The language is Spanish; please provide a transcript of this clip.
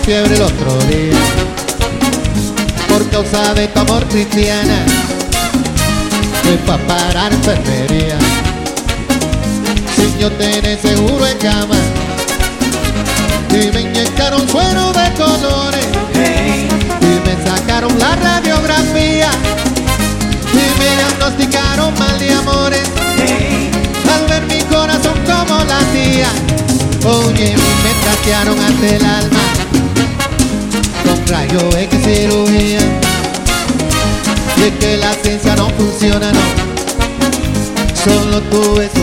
fiebre el otro día por causa de tu amor, cristiana. Fue pa' parar enfermería sin yo tener seguro en cama, y me inyectaron suero de colores, y me sacaron la radiografía, y me diagnosticaron mal de amores, al ver mi corazón como latía. Oye, me trastearon ante el alma con rayo X cirugía, y es que la ciencia no funciona, no. Solo tú ves